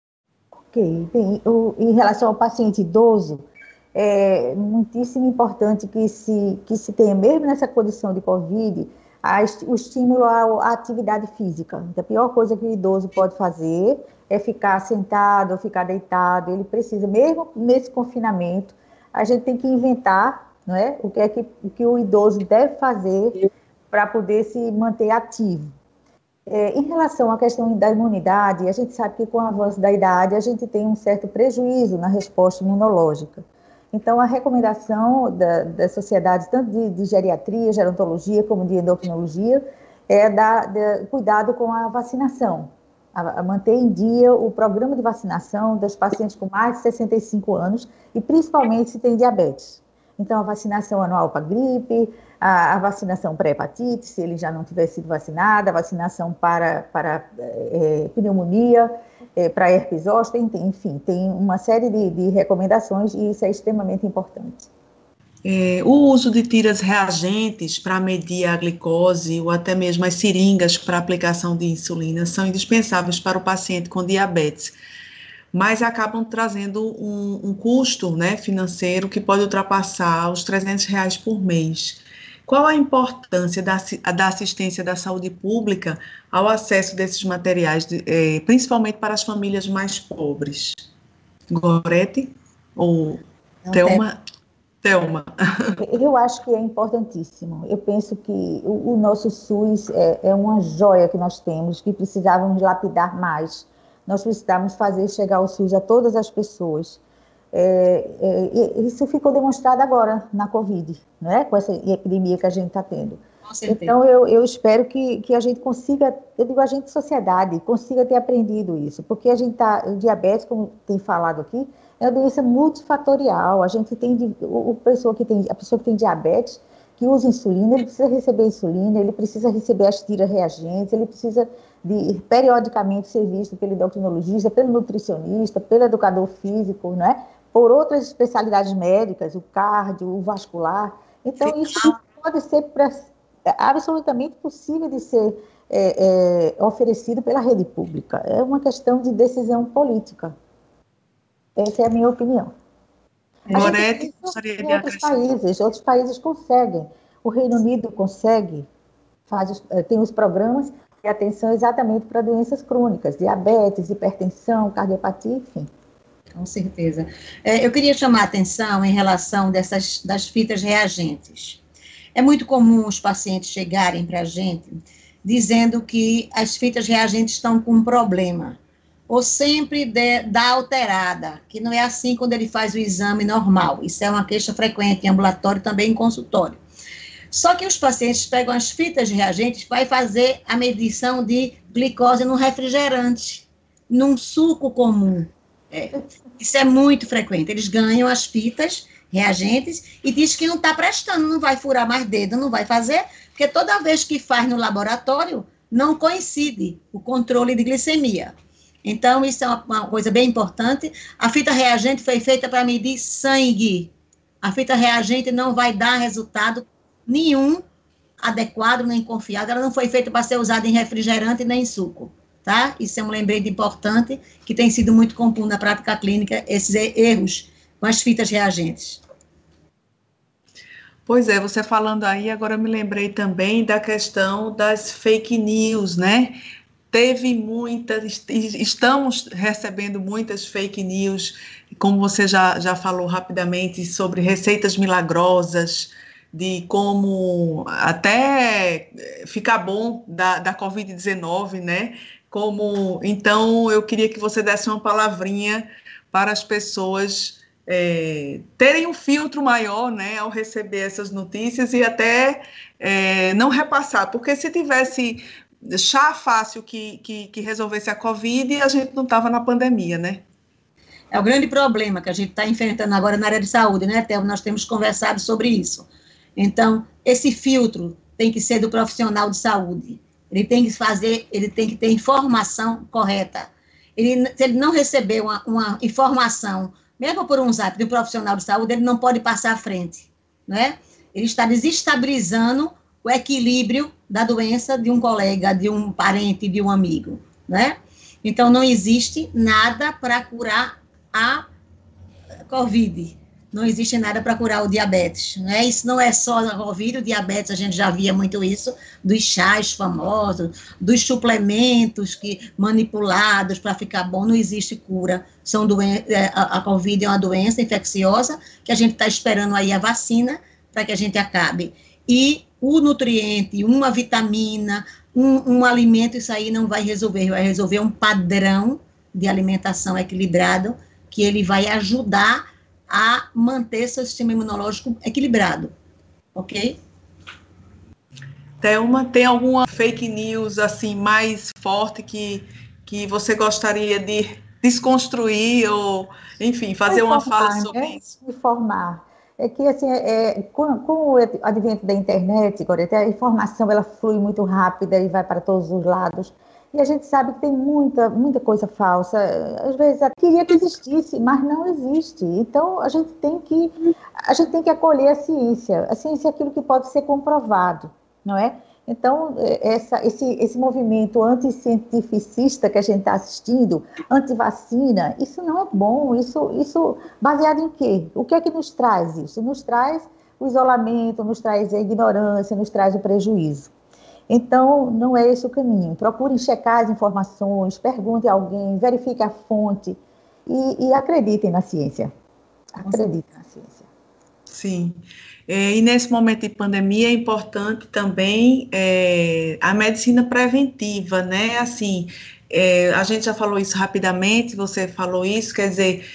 Ok, bem, o, em relação ao paciente idoso, é muitíssimo importante que se, que se tenha, mesmo nessa condição de Covid, a, o estímulo à, à atividade física. Então, a pior coisa que o idoso pode fazer é ficar sentado ou ficar deitado. Ele precisa, mesmo nesse confinamento, a gente tem que inventar, não é, o que é que o, que o idoso deve fazer para poder se manter ativo. É, em relação à questão da imunidade, a gente sabe que com o avanço da idade a gente tem um certo prejuízo na resposta imunológica. Então, a recomendação da, das sociedades, tanto de, de geriatria, gerontologia, como de endocrinologia, é dar de, cuidado com a vacinação, a, a manter em dia o programa de vacinação dos pacientes com mais de sessenta e cinco anos, e principalmente se tem diabetes. Então, a vacinação anual para gripe, a, a vacinação para hepatite, se ele já não tiver sido vacinado, a vacinação para, para é, pneumonia, é, para herpes zoster, enfim, tem uma série de, de recomendações e isso é extremamente importante. É, o uso de tiras reagentes para medir a glicose ou até mesmo as seringas para aplicação de insulina são indispensáveis para o paciente com diabetes, mas acabam trazendo um, um custo, né, financeiro que pode ultrapassar os trezentos reais por mês. Qual a importância da, da assistência da saúde pública ao acesso desses materiais, de, eh, principalmente para as famílias mais pobres? Gorete ou Thelma? Thelma. Eu acho que é importantíssimo. Eu penso que o, o nosso SUS é, é uma joia que nós temos, que precisávamos lapidar mais. Nós precisamos fazer chegar o SUS a todas as pessoas. É, é, isso ficou demonstrado agora na Covid, né? Com essa epidemia que a gente está tendo. Então, eu, eu espero que, que a gente consiga, eu digo a gente, sociedade, consiga ter aprendido isso, porque a gente está, o diabetes, como tem falado aqui, é uma doença multifatorial. A gente tem, o, o pessoa que tem, a pessoa que tem diabetes, que usa insulina, ele precisa receber insulina, ele precisa receber as tiras reagentes, ele precisa de periodicamente ser visto pelo endocrinologista, pelo nutricionista, pelo educador físico, né? Por outras especialidades médicas, o cardio, o vascular. Então, Sim. isso pode ser absolutamente possível de ser é, é, oferecido pela rede pública. É uma questão de decisão política. Essa é a minha opinião. Gorete, gostaria de outros países, outros países conseguem. O Reino Unido consegue, faz, tem os programas de atenção exatamente para doenças crônicas, diabetes, hipertensão, cardiopatite, enfim. Com certeza. É, eu queria chamar a atenção em relação dessas, das fitas reagentes. É muito comum os pacientes chegarem para a gente dizendo que as fitas reagentes estão com um problema, ou sempre de, dá alterada, que não é assim quando ele faz o exame normal. Isso é uma queixa frequente em ambulatório e também em consultório. Só que os pacientes pegam as fitas reagentes e vai fazer a medição de glicose no refrigerante, num suco comum. É, isso é muito frequente. Eles ganham as fitas reagentes e diz que não está prestando, não vai furar mais dedo, não vai fazer, porque toda vez que faz no laboratório, não coincide o controle de glicemia. Então, isso é uma, uma coisa bem importante. A fita reagente foi feita para medir sangue. A fita reagente não vai dar resultado nenhum adequado, nem confiável. Ela não foi feita para ser usada em refrigerante nem em suco. Tá? Isso é um lembrete importante, que tem sido muito comum na prática clínica, esses erros com as fitas reagentes. Pois é, você falando aí, agora eu me lembrei também da questão das fake news, né? Teve muitas, estamos recebendo muitas fake news, como você já, já falou rapidamente, sobre receitas milagrosas, de como até ficar bom da, da covid dezenove, né? Como, então, eu queria que você desse uma palavrinha para as pessoas é, terem um filtro maior, né, ao receber essas notícias e até é, não repassar, porque se tivesse chá fácil que, que, que resolvesse a Covid, a gente não estava na pandemia, né? É o grande problema que a gente está enfrentando agora na área de saúde, né, Thelma? Nós temos conversado sobre isso. Então, esse filtro tem que ser do profissional de saúde. Ele tem que fazer, ele tem que ter informação correta. Ele, se ele não receber uma, uma informação, mesmo por um zap de um profissional de saúde, ele não pode passar à frente, né? Ele está desestabilizando o equilíbrio da doença de um colega, de um parente, de um amigo, né? Então, não existe nada para curar a Covid. não existe nada para curar o diabetes, né? Isso não é só na Covid, o diabetes, a gente já via muito isso, dos chás famosos, dos suplementos que manipulados para ficar bom, não existe cura. São doen- a, a Covid é uma doença infecciosa, que a gente está esperando aí a vacina para que a gente acabe. E o nutriente, uma vitamina, um, um alimento, isso aí não vai resolver, vai resolver um padrão de alimentação equilibrado, que ele vai ajudar a manter seu sistema imunológico equilibrado, ok? Thelma, tem alguma fake news assim mais forte que, que você gostaria de desconstruir ou, enfim, fazer uma fala sobre né? isso? Informar. É que, assim, é, com, com o advento da internet, Gorete, a informação ela flui muito rápida e vai para todos os lados. E a gente sabe que tem muita, muita coisa falsa. Às vezes eu queria que existisse, mas não existe. Então a gente tem que, a gente tem que acolher a ciência. A ciência é aquilo que pode ser comprovado, não é? Então, essa, esse, esse movimento anticientificista que a gente está assistindo, antivacina, isso não é bom. Isso, isso baseado em quê? O que é que nos traz isso? Nos traz o isolamento, nos traz a ignorância, nos traz o prejuízo. Então, não é esse o caminho. Procurem checar as informações, pergunte a alguém, verifique a fonte e, e acreditem na ciência. Acreditem na ciência. Sim. E nesse momento de pandemia é importante também é, a medicina preventiva, né? Assim, é, a gente já falou isso rapidamente, você falou isso, quer dizer,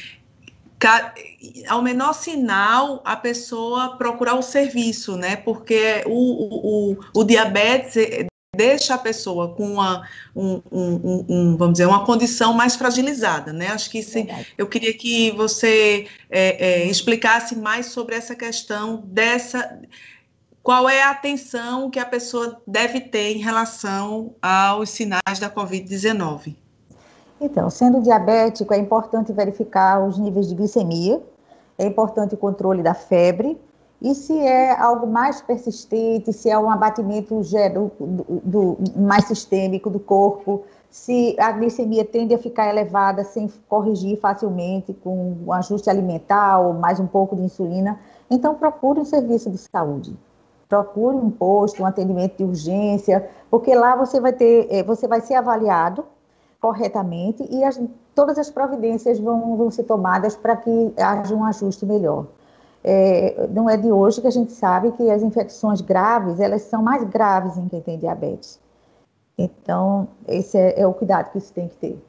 ao menor sinal, a pessoa procurar o serviço, né? Porque o, o, o diabetes deixa a pessoa com uma, um, um, um, vamos dizer, uma condição mais fragilizada, né? Acho que se, eu queria que você é, é, explicasse mais sobre essa questão dessa, qual é a atenção que a pessoa deve ter em relação aos sinais da covid dezenove. Então, sendo diabético, é importante verificar os níveis de glicemia, é importante o controle da febre, e se é algo mais persistente, se é um abatimento do, do, do, mais sistêmico do corpo, se a glicemia tende a ficar elevada sem corrigir facilmente com um ajuste alimentar ou mais um pouco de insulina, então procure um serviço de saúde. Procure um posto, um atendimento de urgência, porque lá você vai ter, você vai ser avaliado corretamente e as, todas as providências vão, vão ser tomadas para que haja um ajuste melhor. É, não é de hoje que a gente sabe que as infecções graves, elas são mais graves em quem tem diabetes. Então, esse é, é o cuidado que se tem que ter.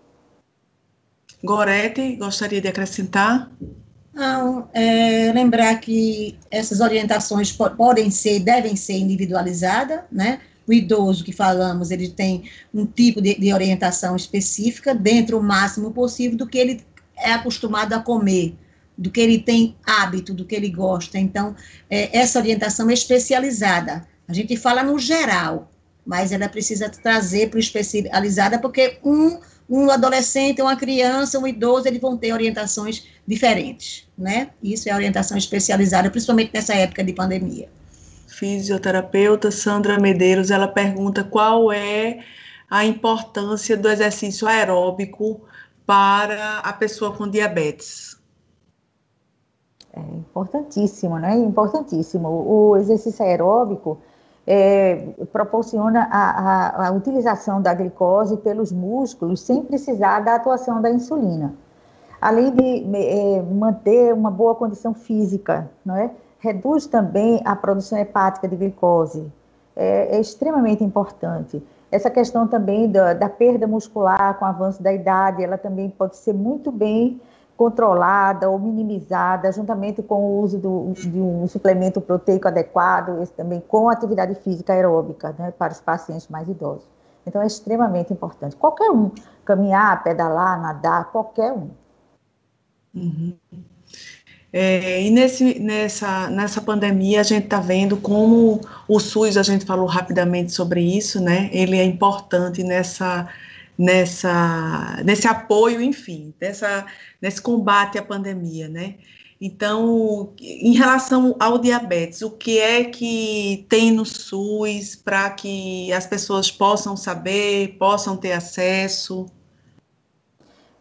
Gorete, gostaria de acrescentar? Não, é, lembrar que essas orientações podem ser, devem ser individualizadas, né? O idoso que falamos, ele tem um tipo de, de orientação específica, dentro o máximo possível do que ele é acostumado a comer, do que ele tem hábito, do que ele gosta. Então, é, essa orientação é especializada. A gente fala no geral, mas ela precisa trazer para o especializada, porque um, um adolescente, uma criança, um idoso, eles vão ter orientações diferentes, né? Isso é a orientação especializada, principalmente nessa época de pandemia. Fisioterapeuta Sandra Medeiros, ela pergunta qual é a importância do exercício aeróbico para a pessoa com diabetes. É importantíssimo, né? Importantíssimo. O exercício aeróbico é, proporciona a, a, a utilização da glicose pelos músculos sem precisar da atuação da insulina. Além de é, manter uma boa condição física, não é? Reduz também a produção hepática de glicose, é, é extremamente importante. Essa questão também da, da perda muscular com o avanço da idade, ela também pode ser muito bem controlada ou minimizada, juntamente com o uso do, de um suplemento proteico adequado, esse também com atividade física aeróbica, né, para os pacientes mais idosos. Então, é extremamente importante. Qualquer um, caminhar, pedalar, nadar, qualquer um. Uhum. É, e nesse, nessa, nessa pandemia a gente está vendo como o SUS, a gente falou rapidamente sobre isso, né? Ele é importante nessa, nessa, nesse apoio, enfim, nessa, nesse combate à pandemia, né? Então, em relação ao diabetes, o que é que tem no SUS para que as pessoas possam saber, possam ter acesso?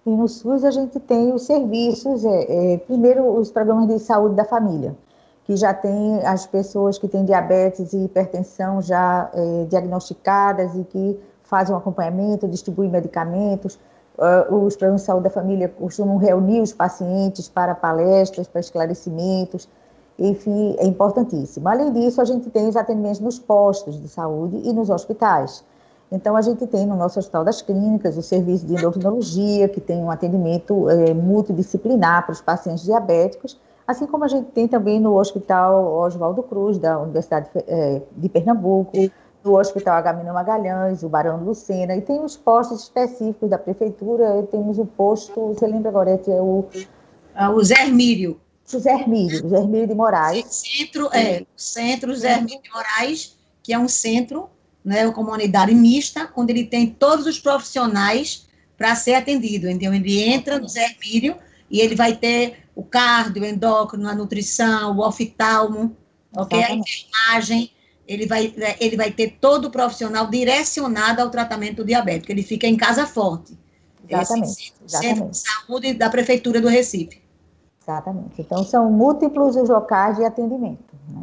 E no SUS a gente tem os serviços, é, é, primeiro os programas de saúde da família, que já tem as pessoas que têm diabetes e hipertensão já é, diagnosticadas e que fazem um acompanhamento, distribuem medicamentos. Uh, os programas de saúde da família costumam reunir os pacientes para palestras, para esclarecimentos, enfim, é importantíssimo. Além disso, a gente tem os atendimentos nos postos de saúde e nos hospitais. Então, a gente tem no nosso Hospital das Clínicas o serviço de endocrinologia, que tem um atendimento é, multidisciplinar para os pacientes diabéticos, assim como a gente tem também no Hospital Oswaldo Cruz, da Universidade é, de Pernambuco, no Hospital Agamenon Magalhães, o Barão Lucena, e tem os postos específicos da Prefeitura, temos o posto, você lembra agora, é o... O Zé Hermílio. José Hermílio, José Hermílio de Moraes. Centro, é, o Centro José Hermílio de Moraes, que é um centro, né, uma comunidade mista, onde ele tem todos os profissionais para ser atendido. Então, ele entra no Zé Hermílio e ele vai ter o cardio, o endócrino, a nutrição, o oftalmo, okay? A enfermagem, ele vai, ele vai ter todo o profissional direcionado ao tratamento diabético. Ele fica em Casa Forte. Exatamente. Esse exatamente. Centro de Saúde da Prefeitura do Recife. Exatamente. Então, são múltiplos os locais de atendimento, né?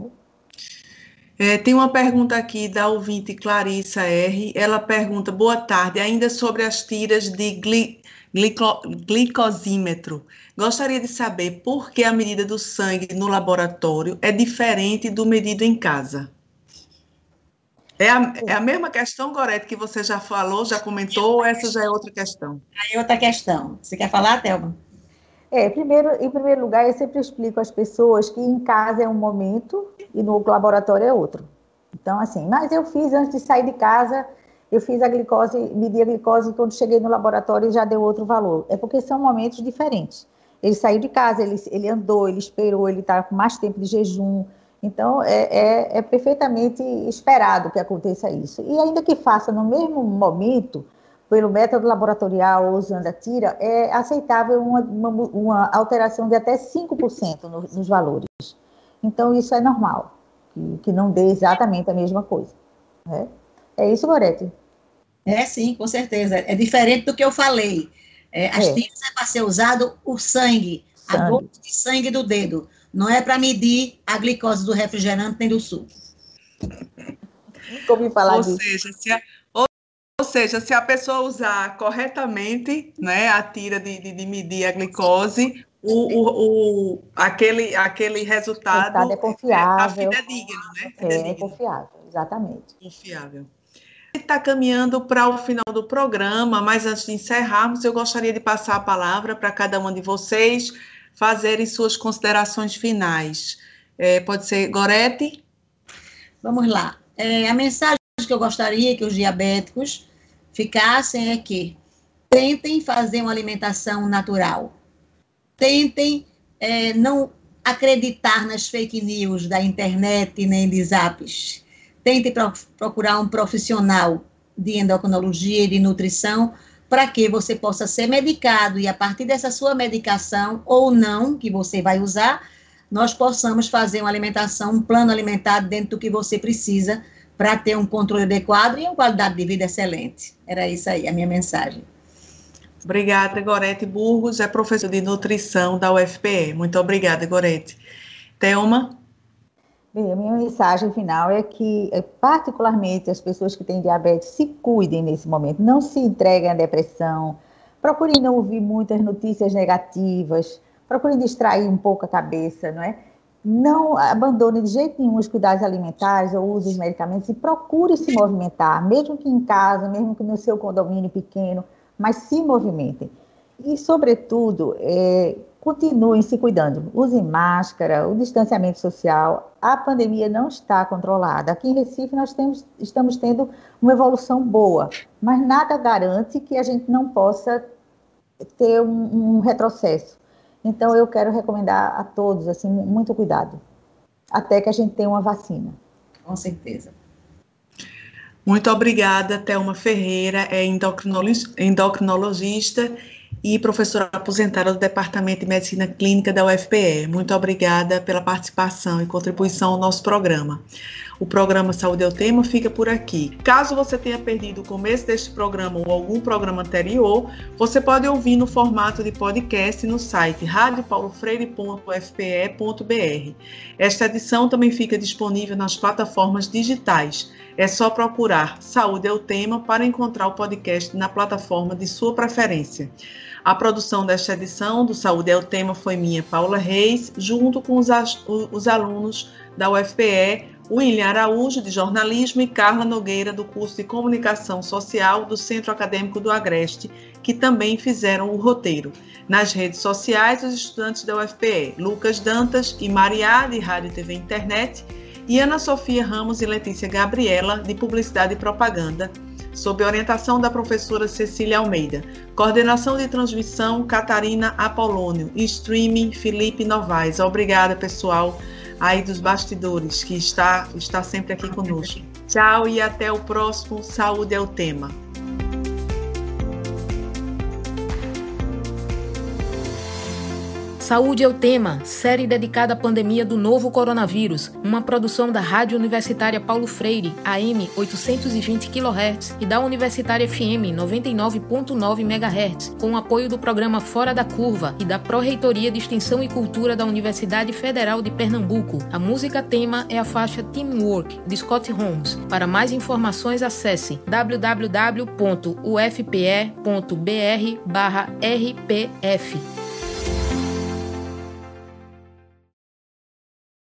É, tem uma pergunta aqui da ouvinte Clarissa R. Ela pergunta, boa tarde, ainda sobre as tiras de gli, glico, glicosímetro. Gostaria de saber por que a medida do sangue no laboratório é diferente do medido em casa. É a, é a mesma questão, Gorete, que você já falou, já comentou, ou essa já é outra questão? Aí é outra questão. Você quer falar, Thelma? É, primeiro, em primeiro lugar, eu sempre explico às pessoas que em casa é um momento e no laboratório é outro. Então, assim, mas eu fiz antes de sair de casa, eu fiz a glicose, medi a glicose, e quando cheguei no laboratório já deu outro valor. É porque são momentos diferentes. Ele saiu de casa, ele, ele andou, ele esperou, ele está com mais tempo de jejum. Então, é, é, é perfeitamente esperado que aconteça isso. E ainda que faça no mesmo momento, pelo método laboratorial ou usando a tira, é aceitável uma, uma, uma alteração de até cinco por cento no, nos valores. Então, isso é normal, que, que não dê exatamente a mesma coisa. Né? É isso, Gorete? É, sim, com certeza. É diferente do que eu falei. É, as é. tiras é para ser usado o sangue, sangue, a gota de sangue do dedo. Não é para medir a glicose do refrigerante nem do suco. Nunca ouvi falar ou disso. Seja, se a, ou, ou seja, se a pessoa usar corretamente, né, a tira de, de, de medir a glicose, o, o, o, aquele, aquele resultado, resultado é confiável. É, é fidedigno, né? Fidedigno. É confiável, exatamente. Confiável. Está caminhando para o final do programa, mas antes de encerrarmos, eu gostaria de passar a palavra para cada um de vocês fazerem suas considerações finais. É, pode ser Gorete? Vamos lá. É, a mensagem que eu gostaria que os diabéticos ficassem é que tentem fazer uma alimentação natural. Tentem é, não acreditar nas fake news da internet nem de zaps. Tentem pro, procurar um profissional de endocrinologia e de nutrição para que você possa ser medicado e a partir dessa sua medicação ou não, que você vai usar, nós possamos fazer uma alimentação, um plano alimentar dentro do que você precisa para ter um controle adequado e uma qualidade de vida excelente. Era isso aí, a minha mensagem. Obrigada, Gorete Burgos, é professora de nutrição da U F P E. Muito obrigada, Gorete. Thelma? Bem, a minha mensagem final é que, particularmente, as pessoas que têm diabetes se cuidem nesse momento, não se entreguem à depressão, procurem não ouvir muitas notícias negativas, procurem distrair um pouco a cabeça, não é? Não abandone de jeito nenhum os cuidados alimentares ou use os medicamentos e procure se movimentar, mesmo que em casa, mesmo que no seu condomínio pequeno, mas se movimentem. E, sobretudo, é, continuem se cuidando. Usem máscara, o distanciamento social. A pandemia não está controlada. Aqui em Recife nós temos, estamos tendo uma evolução boa, mas nada garante que a gente não possa ter um, um retrocesso. Então, eu quero recomendar a todos, assim, muito cuidado, até que a gente tenha uma vacina. Com certeza. Muito obrigada, Thelma Ferreira, é endocrinologista e professora aposentada do Departamento de Medicina Clínica da U F P E. Muito obrigada pela participação e contribuição ao nosso programa. O programa Saúde é o Tema fica por aqui. Caso você tenha perdido o começo deste programa ou algum programa anterior, você pode ouvir no formato de podcast no site rádio paulo freire ponto f p e ponto b r. Esta edição também fica disponível nas plataformas digitais. É só procurar Saúde é o Tema para encontrar o podcast na plataforma de sua preferência. A produção desta edição do Saúde é o Tema foi minha, Paula Reis, junto com os, os alunos da U F P E, William Araújo, de Jornalismo, e Carla Nogueira, do curso de Comunicação Social do Centro Acadêmico do Agreste, que também fizeram o roteiro. Nas redes sociais, os estudantes da U F P E, Lucas Dantas e Mariá, de Rádio, T V e Internet, e Ana Sofia Ramos e Letícia Gabriela, de Publicidade e Propaganda, sob orientação da professora Cecília Almeida. Coordenação de transmissão, Catarina Apolônio, e streaming, Felipe Novaes. Obrigada, pessoal, aí dos bastidores, que está, está sempre aqui conosco. Tchau e até o próximo Saúde é o Tema. Saúde é o Tema, série dedicada à pandemia do novo coronavírus, uma produção da Rádio Universitária Paulo Freire, A M oitocentos e vinte quilohertz, e da Universitária F M noventa e nove ponto nove megahertz, com o apoio do programa Fora da Curva e da Pró-Reitoria de Extensão e Cultura da Universidade Federal de Pernambuco. A música tema é a faixa Teamwork, de Scott Holmes. Para mais informações, acesse w w w ponto u f p e ponto b r barra r p f.